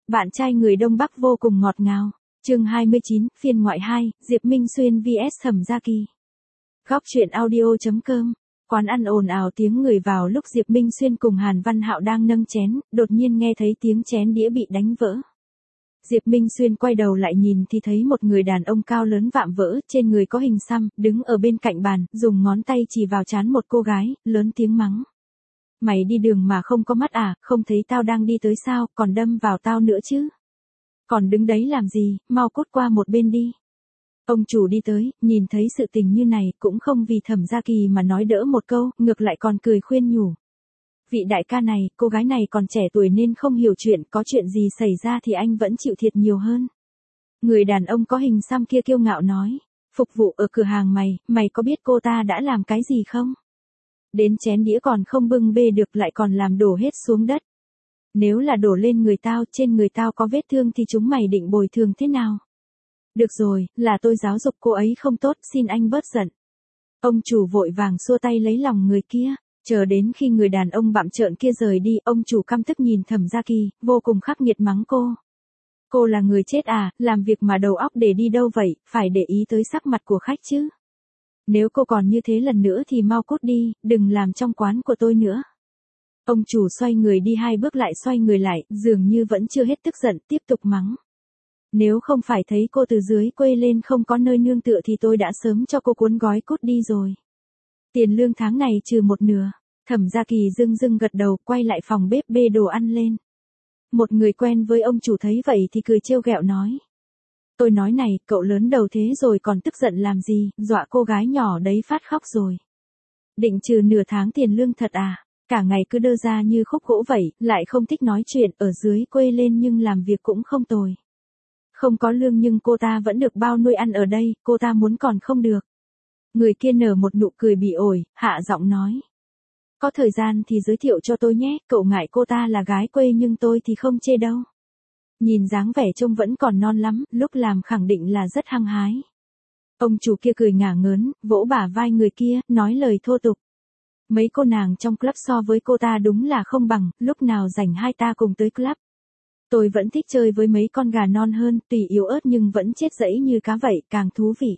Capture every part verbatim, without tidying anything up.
Bạn trai người Đông Bắc vô cùng ngọt ngào. Chương hai mươi chín, phiên ngoại hai, Diệp Minh Xuyên vs Thẩm Gia Kỳ. Góc truyện audio.com. Quán ăn ồn ào tiếng người vào lúc Diệp Minh Xuyên cùng Hàn Văn Hạo đang nâng chén, đột nhiên nghe thấy tiếng chén đĩa bị đánh vỡ. Diệp Minh Xuyên quay đầu lại nhìn thì thấy một người đàn ông cao lớn vạm vỡ, trên người có hình xăm, đứng ở bên cạnh bàn, dùng ngón tay chỉ vào trán một cô gái, lớn tiếng mắng. Mày đi đường mà không có mắt à, không thấy tao đang đi tới sao, còn đâm vào tao nữa chứ. Còn đứng đấy làm gì, mau cút qua một bên đi. Ông chủ đi tới, nhìn thấy sự tình như này, cũng không vì Thẩm Gia Kỳ mà nói đỡ một câu, ngược lại còn cười khuyên nhủ. Vị đại ca này, cô gái này còn trẻ tuổi nên không hiểu chuyện, có chuyện gì xảy ra thì anh vẫn chịu thiệt nhiều hơn. Người đàn ông có hình xăm kia kiêu ngạo nói, phục vụ ở cửa hàng mày, mày có biết cô ta đã làm cái gì không? Đến chén đĩa còn không bưng bê được lại còn làm đổ hết xuống đất. Nếu là đổ lên người tao, trên người tao có vết thương thì chúng mày định bồi thường thế nào? Được rồi, là tôi giáo dục cô ấy không tốt, xin anh bớt giận. Ông chủ vội vàng xua tay lấy lòng người kia, chờ đến khi người đàn ông bặm trợn kia rời đi, ông chủ căm tức nhìn Thẩm Gia Kỳ, vô cùng khắc nghiệt mắng cô. Cô là người chết à, làm việc mà đầu óc để đi đâu vậy, phải để ý tới sắc mặt của khách chứ. Nếu cô còn như thế lần nữa thì mau cút đi, đừng làm trong quán của tôi nữa. Ông chủ xoay người đi hai bước lại xoay người lại, dường như vẫn chưa hết tức giận, tiếp tục mắng. Nếu không phải thấy cô từ dưới quê lên không có nơi nương tựa thì tôi đã sớm cho cô cuốn gói cút đi rồi. Tiền lương tháng này trừ một nửa. Thẩm Gia Kỳ dưng dưng gật đầu, quay lại phòng bếp bê đồ ăn lên. Một người quen với ông chủ thấy vậy thì cười trêu ghẹo nói. Tôi nói này, cậu lớn đầu thế rồi còn tức giận làm gì, dọa cô gái nhỏ đấy phát khóc rồi. Định trừ nửa tháng tiền lương thật à, cả ngày cứ đơ ra như khúc gỗ vậy, lại không thích nói chuyện, ở dưới quê lên nhưng làm việc cũng không tồi. Không có lương nhưng cô ta vẫn được bao nuôi ăn ở đây, cô ta muốn còn không được. Người kia nở một nụ cười bị ổi, hạ giọng nói. Có thời gian thì giới thiệu cho tôi nhé, cậu ngại cô ta là gái quê nhưng tôi thì không chê đâu. Nhìn dáng vẻ trông vẫn còn non lắm, lúc làm khẳng định là rất hăng hái. Ông chủ kia cười ngả ngớn, vỗ bả vai người kia, nói lời thô tục. Mấy cô nàng trong club so với cô ta đúng là không bằng, lúc nào rảnh hai ta cùng tới club. Tôi vẫn thích chơi với mấy con gà non hơn, tùy yếu ớt nhưng vẫn chết dẫy như cá vậy, càng thú vị.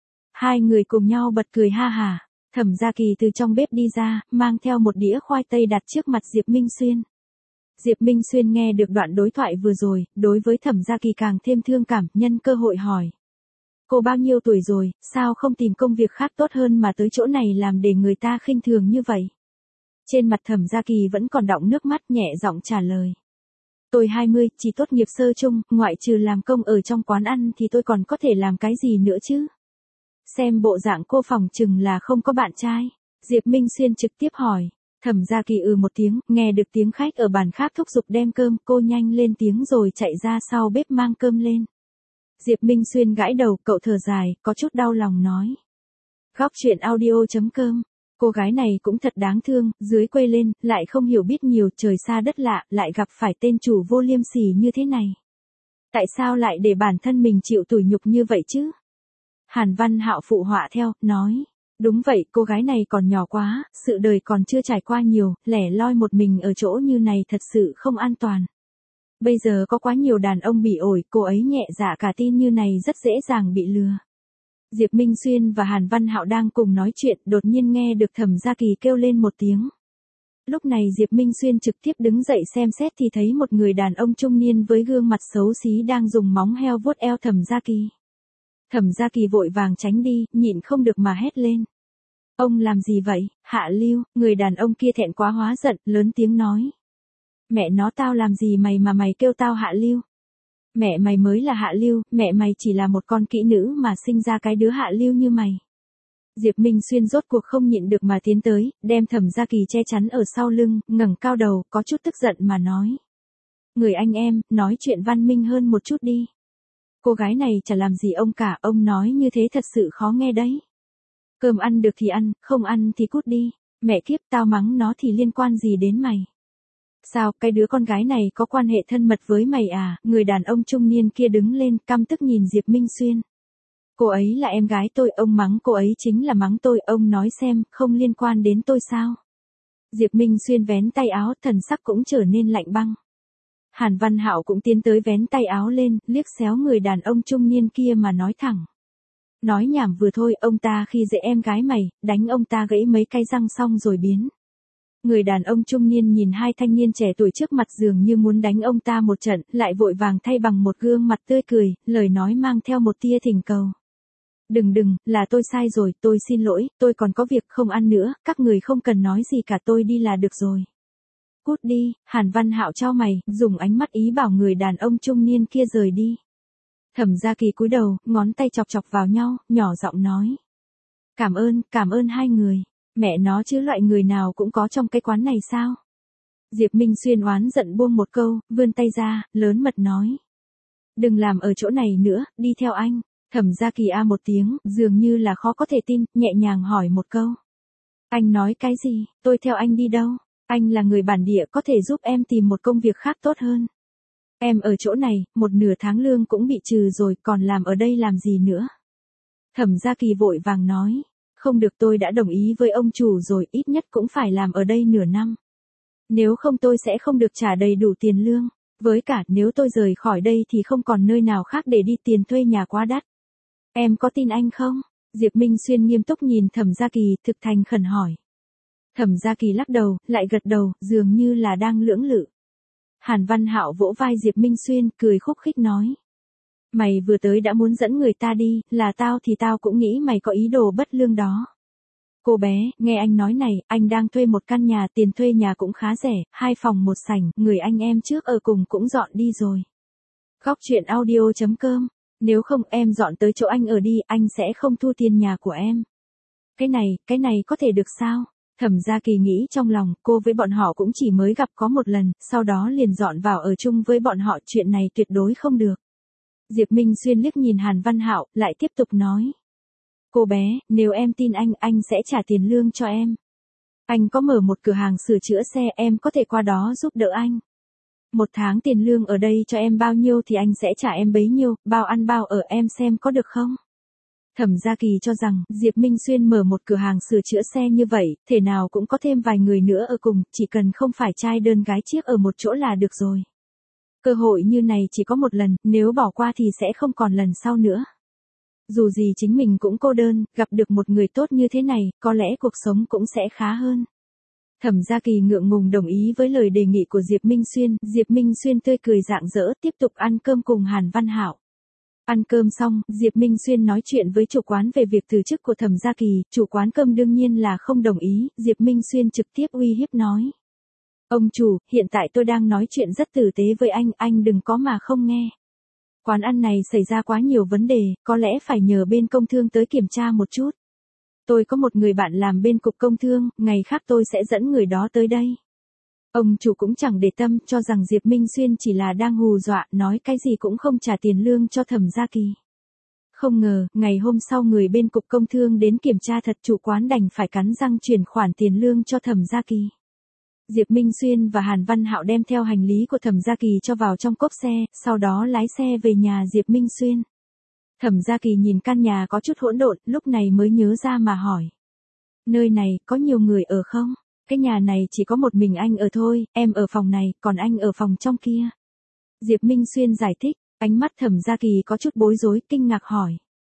Hai người cùng nhau bật cười ha hà. Thẩm Gia Kỳ từ trong bếp đi ra, mang theo một đĩa khoai tây đặt trước mặt Diệp Minh Xuyên. Diệp Minh Xuyên nghe được đoạn đối thoại vừa rồi, đối với Thẩm Gia Kỳ càng thêm thương cảm, nhân cơ hội hỏi. Cô bao nhiêu tuổi rồi, sao không tìm công việc khác tốt hơn mà tới chỗ này làm để người ta khinh thường như vậy? Trên mặt Thẩm Gia Kỳ vẫn còn đọng nước mắt, nhẹ giọng trả lời. Tôi hai mươi, chỉ tốt nghiệp sơ chung, ngoại trừ làm công ở trong quán ăn thì tôi còn có thể làm cái gì nữa chứ? Xem bộ dạng cô phòng chừng là không có bạn trai. Diệp Minh Xuyên trực tiếp hỏi. Thẩm Gia Kỳ ừ một tiếng, nghe được tiếng khách ở bàn khác thúc giục đem cơm, cô nhanh lên tiếng rồi chạy ra sau bếp mang cơm lên. Diệp Minh Xuyên gãi đầu, cậu thở dài, có chút đau lòng nói. Góc truyện audio.com. Cô gái này cũng thật đáng thương, dưới quê lên, lại không hiểu biết nhiều, trời xa đất lạ, lại gặp phải tên chủ vô liêm sỉ như thế này. Tại sao lại để bản thân mình chịu tủi nhục như vậy chứ? Hàn Văn Hạo phụ họa theo, nói. Đúng vậy, cô gái này còn nhỏ quá, sự đời còn chưa trải qua nhiều, lẻ loi một mình ở chỗ như này thật sự không an toàn. Bây giờ có quá nhiều đàn ông bị ổi, cô ấy nhẹ dạ cả tin như này rất dễ dàng bị lừa. Diệp Minh Xuyên và Hàn Văn Hạo đang cùng nói chuyện, đột nhiên nghe được Thẩm Gia Kỳ kêu lên một tiếng. Lúc này Diệp Minh Xuyên trực tiếp đứng dậy xem xét thì thấy một người đàn ông trung niên với gương mặt xấu xí đang dùng móng heo vuốt eo Thẩm Gia Kỳ. Thẩm Gia Kỳ vội vàng tránh đi, nhịn không được mà hét lên. Ông làm gì vậy, Hạ Lưu? Người đàn ông kia thẹn quá hóa giận, lớn tiếng nói. Mẹ nó tao làm gì mày mà mày kêu tao Hạ Lưu? Mẹ mày mới là Hạ Lưu, mẹ mày chỉ là một con kỹ nữ mà sinh ra cái đứa Hạ Lưu như mày. Diệp Minh Xuyên rốt cuộc không nhịn được mà tiến tới, đem Thẩm Gia Kỳ che chắn ở sau lưng, ngẩng cao đầu, có chút tức giận mà nói. Người anh em, nói chuyện văn minh hơn một chút đi. Cô gái này chả làm gì ông cả, ông nói như thế thật sự khó nghe đấy. Cơm ăn được thì ăn, không ăn thì cút đi. Mẹ kiếp, tao mắng nó thì liên quan gì đến mày? Sao, cái đứa con gái này có quan hệ thân mật với mày à? Người đàn ông trung niên kia đứng lên, căm tức nhìn Diệp Minh Xuyên. Cô ấy là em gái tôi, ông mắng cô ấy chính là mắng tôi, ông nói xem, không liên quan đến tôi sao? Diệp Minh Xuyên vén tay áo, thần sắc cũng trở nên lạnh băng. Hàn Văn Hạo cũng tiến tới vén tay áo lên, liếc xéo người đàn ông trung niên kia mà nói thẳng. Nói nhảm vừa thôi, ông ta khi dễ em gái mày, đánh ông ta gãy mấy cái răng xong rồi biến. Người đàn ông trung niên nhìn hai thanh niên trẻ tuổi trước mặt dường như muốn đánh ông ta một trận, lại vội vàng thay bằng một gương mặt tươi cười, lời nói mang theo một tia thỉnh cầu. Đừng đừng, là tôi sai rồi, tôi xin lỗi, tôi còn có việc không ăn nữa, các người không cần nói gì cả, tôi đi là được rồi. Cút đi, Hàn Văn Hạo chau mày, dùng ánh mắt ý bảo người đàn ông trung niên kia rời đi. Thẩm Gia Kỳ cúi đầu, ngón tay chọc chọc vào nhau, nhỏ giọng nói. Cảm ơn, cảm ơn hai người. Mẹ nó chứ loại người nào cũng có trong cái quán này sao? Diệp Minh Xuyên oán giận buông một câu, vươn tay ra, lớn mật nói. Đừng làm ở chỗ này nữa, đi theo anh. Thẩm Gia Kỳ a một tiếng, dường như là khó có thể tin, nhẹ nhàng hỏi một câu. Anh nói cái gì, tôi theo anh đi đâu? Anh là người bản địa có thể giúp em tìm một công việc khác tốt hơn. Em ở chỗ này, một nửa tháng lương cũng bị trừ rồi, còn làm ở đây làm gì nữa? Thẩm Gia Kỳ vội vàng nói. Không được, tôi đã đồng ý với ông chủ rồi, ít nhất cũng phải làm ở đây nửa năm. Nếu không tôi sẽ không được trả đầy đủ tiền lương. Với cả nếu tôi rời khỏi đây thì không còn nơi nào khác để đi, tiền thuê nhà quá đắt. Em có tin anh không? Diệp Minh Xuyên nghiêm túc nhìn Thẩm Gia Kỳ, thực thành khẩn hỏi. Thẩm Gia Kỳ lắc đầu, lại gật đầu, dường như là đang lưỡng lự. Hàn Văn Hạo vỗ vai Diệp Minh Xuyên, cười khúc khích nói. Mày vừa tới đã muốn dẫn người ta đi, là tao thì tao cũng nghĩ mày có ý đồ bất lương đó. Cô bé, nghe anh nói này, anh đang thuê một căn nhà, tiền thuê nhà cũng khá rẻ, hai phòng một sảnh, người anh em trước ở cùng cũng dọn đi rồi. Góc truyện audio chấm com, nếu không em dọn tới chỗ anh ở đi, anh sẽ không thu tiền nhà của em. Cái này, cái này có thể được sao? Thẩm Gia Kỳ nghĩ trong lòng, cô với bọn họ cũng chỉ mới gặp có một lần, sau đó liền dọn vào ở chung với bọn họ, chuyện này tuyệt đối không được. Diệp Minh Xuyên liếc nhìn Hàn Văn Hạo, lại tiếp tục nói. Cô bé, nếu em tin anh, anh sẽ trả tiền lương cho em. Anh có mở một cửa hàng sửa chữa xe, em có thể qua đó giúp đỡ anh. Một tháng tiền lương ở đây cho em bao nhiêu thì anh sẽ trả em bấy nhiêu, bao ăn bao ở, em xem có được không? Thẩm Gia Kỳ cho rằng, Diệp Minh Xuyên mở một cửa hàng sửa chữa xe như vậy, thể nào cũng có thêm vài người nữa ở cùng, chỉ cần không phải trai đơn gái chiếc ở một chỗ là được rồi. Cơ hội như này chỉ có một lần, nếu bỏ qua thì sẽ không còn lần sau nữa. Dù gì chính mình cũng cô đơn, gặp được một người tốt như thế này, có lẽ cuộc sống cũng sẽ khá hơn. Thẩm Gia Kỳ ngượng ngùng đồng ý với lời đề nghị của Diệp Minh Xuyên, Diệp Minh Xuyên tươi cười rạng rỡ, tiếp tục ăn cơm cùng Hàn Văn Hạo. Ăn cơm xong, Diệp Minh Xuyên nói chuyện với chủ quán về việc từ chức của Thẩm Gia Kỳ, chủ quán cơm đương nhiên là không đồng ý, Diệp Minh Xuyên trực tiếp uy hiếp nói. Ông chủ, hiện tại tôi đang nói chuyện rất tử tế với anh, anh đừng có mà không nghe. Quán ăn này xảy ra quá nhiều vấn đề, có lẽ phải nhờ bên công thương tới kiểm tra một chút. Tôi có một người bạn làm bên cục công thương, ngày khác tôi sẽ dẫn người đó tới đây. Ông chủ cũng chẳng để tâm, cho rằng Diệp Minh Xuyên chỉ là đang hù dọa, nói cái gì cũng không trả tiền lương cho Thẩm Gia Kỳ. Không ngờ, ngày hôm sau người bên cục công thương đến kiểm tra thật, chủ quán đành phải cắn răng chuyển khoản tiền lương cho Thẩm Gia Kỳ. Diệp Minh Xuyên và Hàn Văn Hạo đem theo hành lý của Thẩm Gia Kỳ cho vào trong cốp xe, sau đó lái xe về nhà Diệp Minh Xuyên. Thẩm Gia Kỳ nhìn căn nhà có chút hỗn độn, lúc này mới nhớ ra mà hỏi. Nơi này, có nhiều người ở không? Cái nhà này chỉ có một mình anh ở thôi, em ở phòng này, còn anh ở phòng trong kia. Diệp Minh Xuyên giải thích, ánh mắt Thẩm Gia Kỳ có chút bối rối, kinh ngạc hỏi.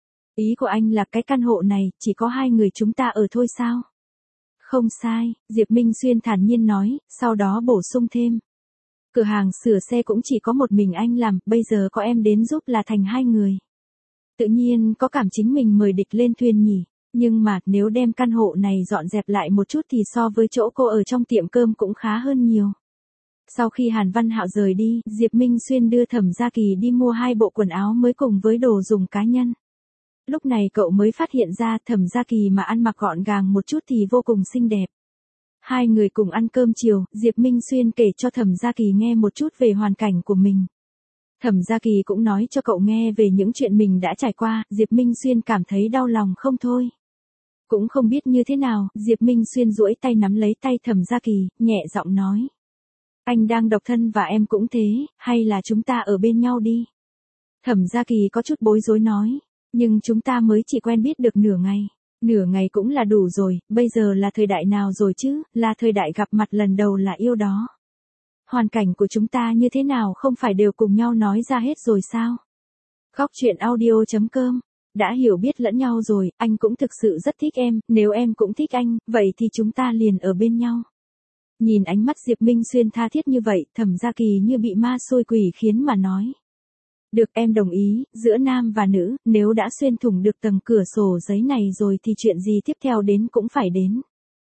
Ý của anh là cái căn hộ này, chỉ có hai người chúng ta ở thôi sao? Không sai, Diệp Minh Xuyên thản nhiên nói, sau đó bổ sung thêm. Cửa hàng sửa xe cũng chỉ có một mình anh làm, bây giờ có em đến giúp là thành hai người. Tự nhiên có cảm chính mình mời địch lên thuyền nhỉ, nhưng mà nếu đem căn hộ này dọn dẹp lại một chút thì so với chỗ cô ở trong tiệm cơm cũng khá hơn nhiều. Sau khi Hàn Văn Hạo rời đi, Diệp Minh Xuyên đưa Thẩm Gia Kỳ đi mua hai bộ quần áo mới cùng với đồ dùng cá nhân. Lúc này cậu mới phát hiện ra Thẩm Gia Kỳ mà ăn mặc gọn gàng một chút thì vô cùng xinh đẹp. Hai người cùng ăn cơm chiều, Diệp Minh Xuyên kể cho Thẩm Gia Kỳ nghe một chút về hoàn cảnh của mình. Thẩm Gia Kỳ cũng nói cho cậu nghe về những chuyện mình đã trải qua, Diệp Minh Xuyên cảm thấy đau lòng không thôi. Cũng không biết như thế nào, Diệp Minh Xuyên duỗi tay nắm lấy tay Thẩm Gia Kỳ, nhẹ giọng nói. Anh đang độc thân và em cũng thế, hay là chúng ta ở bên nhau đi? Thẩm Gia Kỳ có chút bối rối nói, nhưng chúng ta mới chỉ quen biết được nửa ngày. Nửa ngày cũng là đủ rồi, bây giờ là thời đại nào rồi chứ, là thời đại gặp mặt lần đầu là yêu đó. hoàn cảnh của chúng ta như thế nào không phải đều cùng nhau nói ra hết rồi sao? Góc chuyện audio chấm com. Đã hiểu biết lẫn nhau rồi, anh cũng thực sự rất thích em, nếu em cũng thích anh, vậy thì chúng ta liền ở bên nhau. Nhìn ánh mắt Diệp Minh Xuyên tha thiết như vậy, Thẩm Gia Kỳ như bị ma xôi quỷ khiến mà nói. Được, em đồng ý, giữa nam và nữ, nếu đã xuyên thủng được tầng cửa sổ giấy này rồi thì chuyện gì tiếp theo đến cũng phải đến.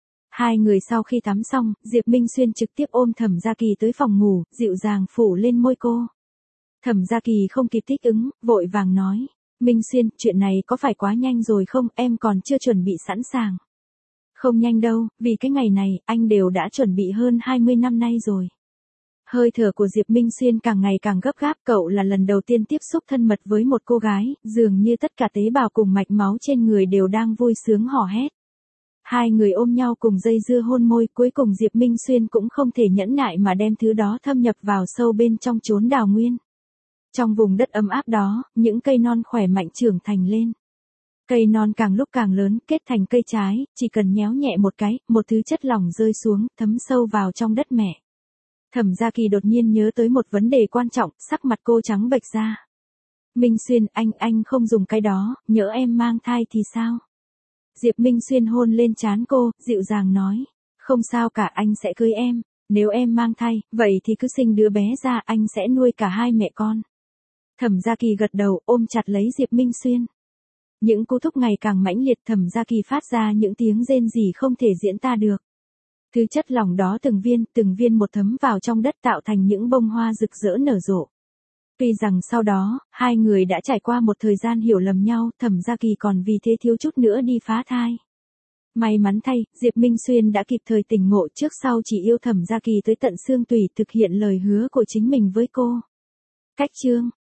Hai người sau khi tắm xong, Diệp Minh Xuyên trực tiếp ôm Thẩm Gia Kỳ tới phòng ngủ, dịu dàng phủ lên môi cô. Thẩm Gia Kỳ không kịp thích ứng, vội vàng nói. Minh Xuyên, chuyện này có phải quá nhanh rồi không, em còn chưa chuẩn bị sẵn sàng. Không nhanh đâu, vì cái ngày này, anh đều đã chuẩn bị hơn hai mươi năm nay rồi. Hơi thở của Diệp Minh Xuyên càng ngày càng gấp gáp, cậu là lần đầu tiên tiếp xúc thân mật với một cô gái, dường như tất cả tế bào cùng mạch máu trên người đều đang vui sướng hò hét. Hai người ôm nhau cùng dây dưa hôn môi, cuối cùng Diệp Minh Xuyên cũng không thể nhẫn nại mà đem thứ đó thâm nhập vào sâu bên trong chốn đào nguyên. Trong vùng đất ấm áp đó, những cây non khỏe mạnh trưởng thành lên. Cây non càng lúc càng lớn, kết thành cây trái, chỉ cần nhéo nhẹ một cái, một thứ chất lỏng rơi xuống, thấm sâu vào trong đất mẹ. Thẩm Gia Kỳ đột nhiên nhớ tới một vấn đề quan trọng, sắc mặt cô trắng bệch ra. Minh Xuyên, anh, anh không dùng cái đó, nhỡ em mang thai thì sao? Diệp Minh Xuyên hôn lên trán cô, dịu dàng nói. Không sao cả, anh sẽ cưới em. Nếu em mang thai, vậy thì cứ sinh đứa bé ra, anh sẽ nuôi cả hai mẹ con. Thẩm Gia Kỳ gật đầu, ôm chặt lấy Diệp Minh Xuyên. Những cú thúc ngày càng mãnh liệt, Thẩm Gia Kỳ phát ra những tiếng rên rỉ không thể diễn tả được. Thứ chất lỏng đó từng viên, từng viên một thấm vào trong đất tạo thành những bông hoa rực rỡ nở rộ. Tuy rằng sau đó, hai người đã trải qua một thời gian hiểu lầm nhau, Thẩm Gia Kỳ còn vì thế thiếu chút nữa đi phá thai. May mắn thay, Diệp Minh Xuyên đã kịp thời tỉnh ngộ, trước sau chỉ yêu Thẩm Gia Kỳ tới tận xương tủy, thực hiện lời hứa của chính mình với cô. Cách chương